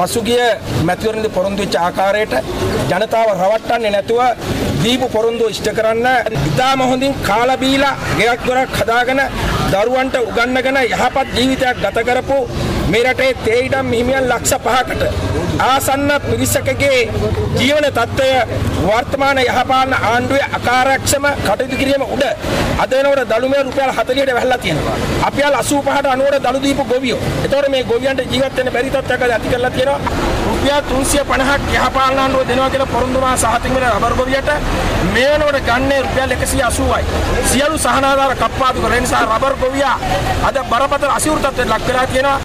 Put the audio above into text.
පසුගිය මැතිවරණදී පොරොන්දු වෙච්ච ආකාරයට ජනතාව රවට්ටන්නේ නැතුව දීපු පොරොන්දුව ඉෂ්ට කරන්න ඉතාම හොඳින් කාලා බීලා ගෙයක් දොරක් හදාගෙන දරුවන්ට උගන්වගෙන යහපත් ජීවිතයක් ගත කරපු මේ රටේ තේ ඉඩම් හිමියන් ලක්ෂ 5කට ආසන්න පිරිසකගේ ජීවන තත්ත්වය වර්තමාන යහපාලන ආණ්ඩුවේ අකාර්යක්ෂම කටයුතු කිරීම උඩ අද වෙනකොට දළුමේ රුපියල් 40ට වැහලා තියෙනවා. අපි 85ට 90ට දළු දීපු ගොවියෝ. ඒතකොට මේ ගොවියන්ට ජීවත් වෙන්න බැරි තත්ත්වයක් ඇති කරලා තියෙනවා. රුපියල් 350ක් යහපාලන ආණ්ඩුව දෙනවා කියලා පොරොන්දු වුණා සහතික වෙන රබර් ගොවියට මේ වෙනකොට ගන්නේ රුපියල් 180යි. සියලු සහනාධාර කප්පාදු කරන නිසා රබර් ගොවියා අද බරපතල අසීරු තත්ත්වයට ලක් වෙලා තියෙනවා.